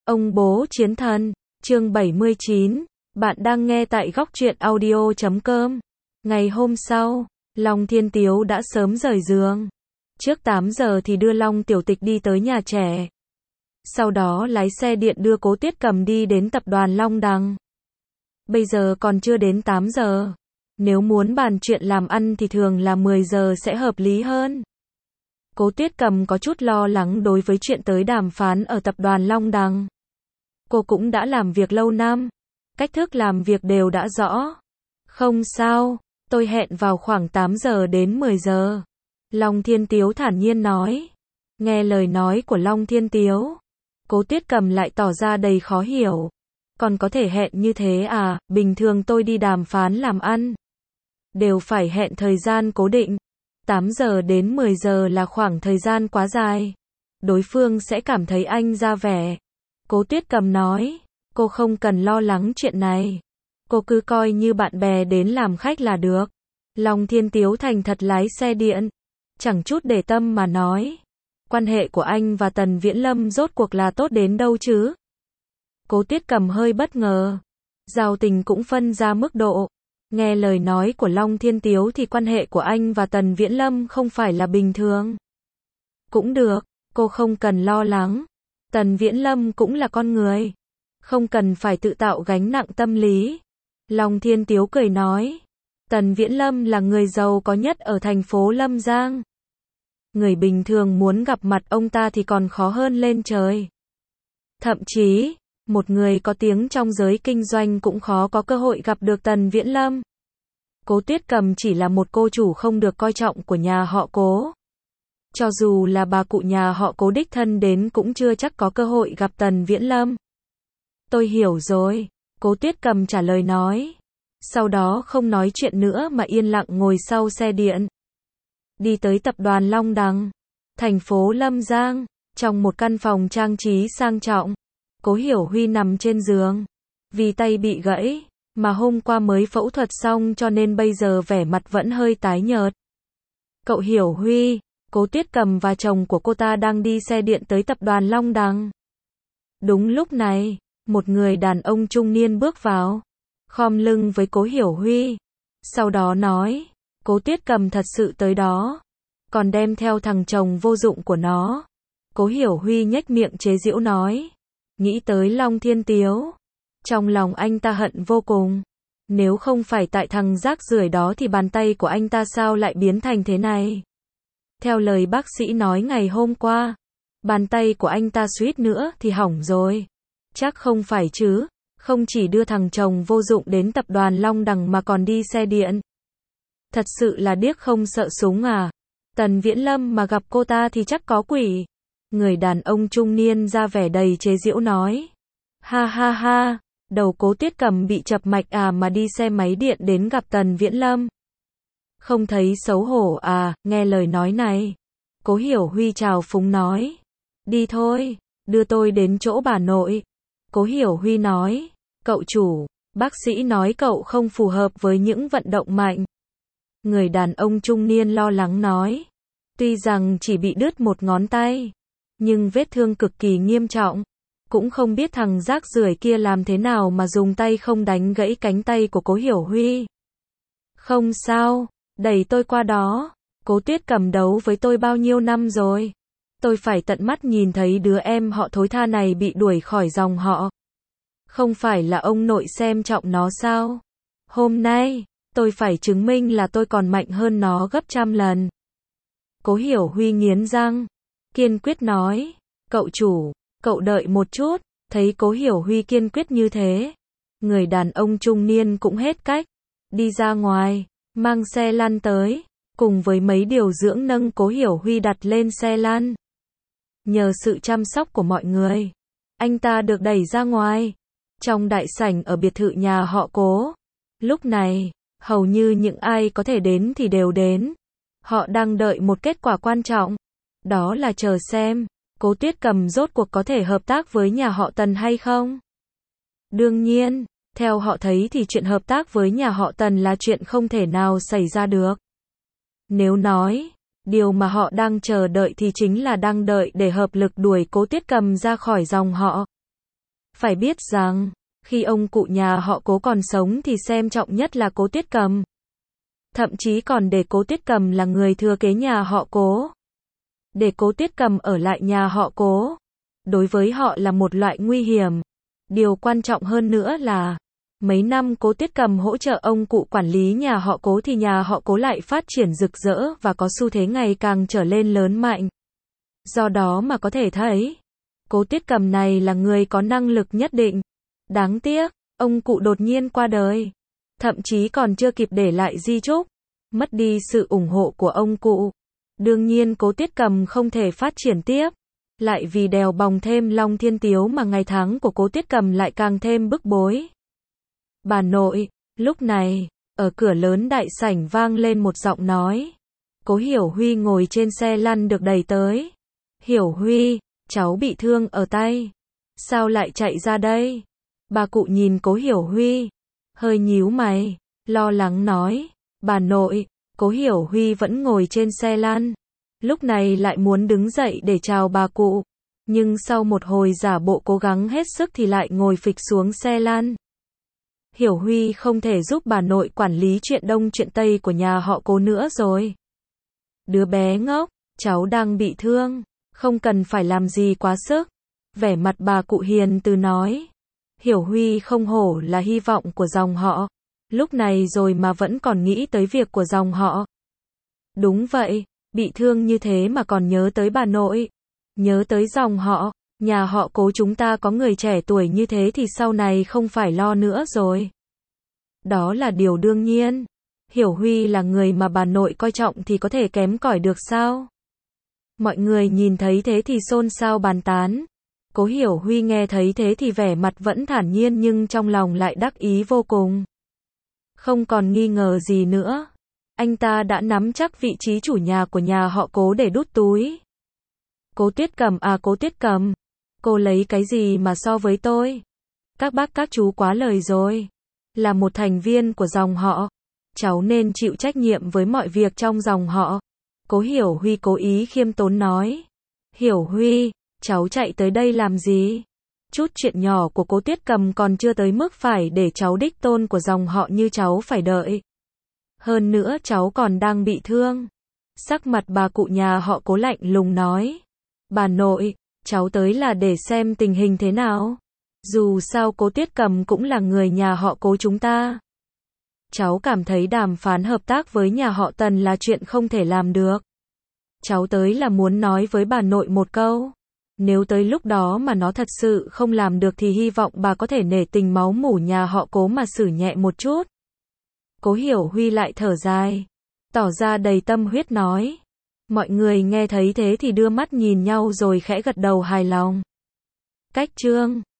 Ông bố chiến thần, chương 79, bạn đang nghe tại góc truyện audio.com. Ngày hôm sau, Long Thiên Tiếu đã sớm rời giường. Trước 8 giờ thì đưa Long Tiểu Tịch đi tới nhà trẻ. Sau đó lái xe điện đưa Cố Tuyết Cầm đi đến tập đoàn Long Đằng. Bây giờ còn chưa đến 8 giờ. Nếu muốn bàn chuyện làm ăn thì thường là 10 giờ sẽ hợp lý hơn. Cố Tuyết Cầm có chút lo lắng đối với chuyện tới đàm phán ở tập đoàn Long Đằng. Cô cũng đã làm việc lâu năm, cách thức làm việc đều đã rõ. Không sao, tôi hẹn vào khoảng 8 giờ đến 10 giờ. Long Thiên Tiếu thản nhiên nói. Nghe lời nói của Long Thiên Tiếu, Cố Tuyết Cầm lại tỏ ra đầy khó hiểu. Còn có thể hẹn như thế à, bình thường tôi đi đàm phán làm ăn đều phải hẹn thời gian cố định. 8 giờ đến 10 giờ là khoảng thời gian quá dài. Đối phương sẽ cảm thấy anh ra vẻ. Cố Tuyết Cầm nói, cô không cần lo lắng chuyện này. Cô cứ coi như bạn bè đến làm khách là được. Long Thiên Tiếu thành thật lái xe điện, chẳng chút để tâm mà nói. Quan hệ của anh và Tần Viễn Lâm rốt cuộc là tốt đến đâu chứ? Cố Tuyết Cầm hơi bất ngờ. Giao tình cũng phân ra mức độ. Nghe lời nói của Long Thiên Tiếu thì quan hệ của anh và Tần Viễn Lâm không phải là bình thường. Cũng được, cô không cần lo lắng. Tần Viễn Lâm cũng là con người, không cần phải tự tạo gánh nặng tâm lý. Long Thiên Tiếu cười nói, Tần Viễn Lâm là người giàu có nhất ở thành phố Lâm Giang. Người bình thường muốn gặp mặt ông ta thì còn khó hơn lên trời. Thậm chí, một người có tiếng trong giới kinh doanh cũng khó có cơ hội gặp được Tần Viễn Lâm. Cố Tuyết Cầm chỉ là một cô chủ không được coi trọng của nhà họ Cố. Cho dù là bà cụ nhà họ Cố đích thân đến cũng chưa chắc có cơ hội gặp Tần Viễn Lâm. Tôi hiểu rồi, Cố Tuyết Cầm trả lời nói. Sau đó không nói chuyện nữa mà yên lặng ngồi sau xe điện. Đi tới tập đoàn Long Đằng, thành phố Lâm Giang, trong một căn phòng trang trí sang trọng. Cố Hiểu Huy nằm trên giường, vì tay bị gãy, mà hôm qua mới phẫu thuật xong cho nên bây giờ vẻ mặt vẫn hơi tái nhợt. Cậu Hiểu Huy, Cố Tuyết Cầm và chồng của cô ta đang đi xe điện tới tập đoàn Long Đằng. Đúng lúc này, một người đàn ông trung niên bước vào, khom lưng với Cố Hiểu Huy. Sau đó nói, Cố Tuyết Cầm thật sự tới đó, còn đem theo thằng chồng vô dụng của nó. Cố Hiểu Huy nhếch miệng chế giễu nói, nghĩ tới Long Thiên Tiếu. Trong lòng anh ta hận vô cùng. Nếu không phải tại thằng rác rưởi đó thì bàn tay của anh ta sao lại biến thành thế này? Theo lời bác sĩ nói ngày hôm qua, bàn tay của anh ta suýt nữa thì hỏng rồi. Chắc không phải chứ, không chỉ đưa thằng chồng vô dụng đến tập đoàn Long Đằng mà còn đi xe điện. Thật sự là điếc không sợ súng à? Tần Viễn Lâm mà gặp cô ta thì chắc có quỷ. Người đàn ông trung niên ra vẻ đầy chế giễu nói. Ha ha ha, đầu Cố Tuyết Cầm bị chập mạch à mà đi xe máy điện đến gặp Tần Viễn Lâm. Không thấy xấu hổ à, nghe lời nói này. Cố Hiểu Huy chào phúng nói. Đi thôi, đưa tôi đến chỗ bà nội. Cố Hiểu Huy nói. Cậu chủ, bác sĩ nói cậu không phù hợp với những vận động mạnh. Người đàn ông trung niên lo lắng nói. Tuy rằng chỉ bị đứt một ngón tay, nhưng vết thương cực kỳ nghiêm trọng. Cũng không biết thằng rác rưởi kia làm thế nào mà dùng tay không đánh gãy cánh tay của Cố Hiểu Huy. Không sao, đẩy tôi qua đó. Cố Tuyết Cầm đấu với tôi bao nhiêu năm rồi. Tôi phải tận mắt nhìn thấy đứa em họ thối tha này bị đuổi khỏi dòng họ. Không phải là ông nội xem trọng nó sao? Hôm nay, tôi phải chứng minh là tôi còn mạnh hơn nó gấp trăm lần. Cố Hiểu Huy nghiến răng, kiên quyết nói. Cậu chủ, cậu đợi một chút. Thấy Cố Hiểu Huy kiên quyết như thế, người đàn ông trung niên cũng hết cách. Đi ra ngoài, mang xe lăn tới, cùng với mấy điều dưỡng nâng Cố Hiểu Huy đặt lên xe lăn. Nhờ sự chăm sóc của mọi người, anh ta được đẩy ra ngoài. Trong đại sảnh ở biệt thự nhà họ Cố. Lúc này, hầu như những ai có thể đến thì đều đến. Họ đang đợi một kết quả quan trọng. Đó là chờ xem Cố Tuyết Cầm rốt cuộc có thể hợp tác với nhà họ Tần hay không? Đương nhiên, theo họ thấy thì chuyện hợp tác với nhà họ Tần là chuyện không thể nào xảy ra được. Nếu nói, điều mà họ đang chờ đợi thì chính là đang đợi để hợp lực đuổi Cố Tuyết Cầm ra khỏi dòng họ. Phải biết rằng, khi ông cụ nhà họ Cố còn sống thì xem trọng nhất là Cố Tiết Cầm. Thậm chí còn để Cố Tiết Cầm là người thừa kế nhà họ Cố. Để Cố Tiết Cầm ở lại nhà họ Cố, đối với họ là một loại nguy hiểm. Điều quan trọng hơn nữa là, mấy năm Cố Tiết Cầm hỗ trợ ông cụ quản lý nhà họ Cố thì nhà họ Cố lại phát triển rực rỡ và có xu thế ngày càng trở lên lớn mạnh. Do đó mà có thể thấy, Cố Tiết Cầm này là người có năng lực nhất định. Đáng tiếc, ông cụ đột nhiên qua đời. Thậm chí còn chưa kịp để lại di chúc, mất đi sự ủng hộ của ông cụ. Đương nhiên Cố Tiết Cầm không thể phát triển tiếp. Lại vì đèo bòng thêm Long Thiên Tiếu mà ngày tháng của Cố Tiết Cầm lại càng thêm bức bối. Bà nội, lúc này, ở cửa lớn đại sảnh vang lên một giọng nói. Cố Hiểu Huy ngồi trên xe lăn được đẩy tới. Hiểu Huy, cháu bị thương ở tay. Sao lại chạy ra đây? Bà cụ nhìn Cố Hiểu Huy, hơi nhíu mày, lo lắng nói. Bà nội, Cố Hiểu Huy vẫn ngồi trên xe lăn. Lúc này lại muốn đứng dậy để chào bà cụ. Nhưng sau một hồi giả bộ cố gắng hết sức thì lại ngồi phịch xuống xe lăn. Hiểu Huy không thể giúp bà nội quản lý chuyện đông chuyện tây của nhà họ Cố nữa rồi. Đứa bé ngốc, cháu đang bị thương, không cần phải làm gì quá sức. Vẻ mặt bà cụ hiền từ nói. Hiểu Huy không hổ là hy vọng của dòng họ. Lúc này rồi mà vẫn còn nghĩ tới việc của dòng họ. Đúng vậy, bị thương như thế mà còn nhớ tới bà nội. Nhớ tới dòng họ, nhà họ Cố chúng ta có người trẻ tuổi như thế thì sau này không phải lo nữa rồi. Đó là điều đương nhiên. Hiểu Huy là người mà bà nội coi trọng thì có thể kém cỏi được sao? Mọi người nhìn thấy thế thì xôn xao bàn tán. Cố Hiểu Huy nghe thấy thế thì vẻ mặt vẫn thản nhiên nhưng trong lòng lại đắc ý vô cùng. Không còn nghi ngờ gì nữa. Anh ta đã nắm chắc vị trí chủ nhà của nhà họ Cố để đút túi. Cố Tiết Cầm à, Cố Tiết Cầm, cô lấy cái gì mà so với tôi? Các bác các chú quá lời rồi. Là một thành viên của dòng họ, cháu nên chịu trách nhiệm với mọi việc trong dòng họ. Cố Hiểu Huy cố ý khiêm tốn nói. Hiểu Huy, cháu chạy tới đây làm gì? Chút chuyện nhỏ của Cố Tiết Cầm còn chưa tới mức phải để cháu đích tôn của dòng họ như cháu phải đợi. Hơn nữa cháu còn đang bị thương. Sắc mặt bà cụ nhà họ Cố lạnh lùng nói. Bà nội, cháu tới là để xem tình hình thế nào. Dù sao Cố Tiết Cầm cũng là người nhà họ Cố chúng ta. Cháu cảm thấy đàm phán hợp tác với nhà họ Tần là chuyện không thể làm được. Cháu tới là muốn nói với bà nội một câu. Nếu tới lúc đó mà nó thật sự không làm được thì hy vọng bà có thể nể tình máu mủ nhà họ Cố mà xử nhẹ một chút. Cố Hiểu Huy lại thở dài, tỏ ra đầy tâm huyết nói. Mọi người nghe thấy thế thì đưa mắt nhìn nhau rồi khẽ gật đầu hài lòng. Cách chương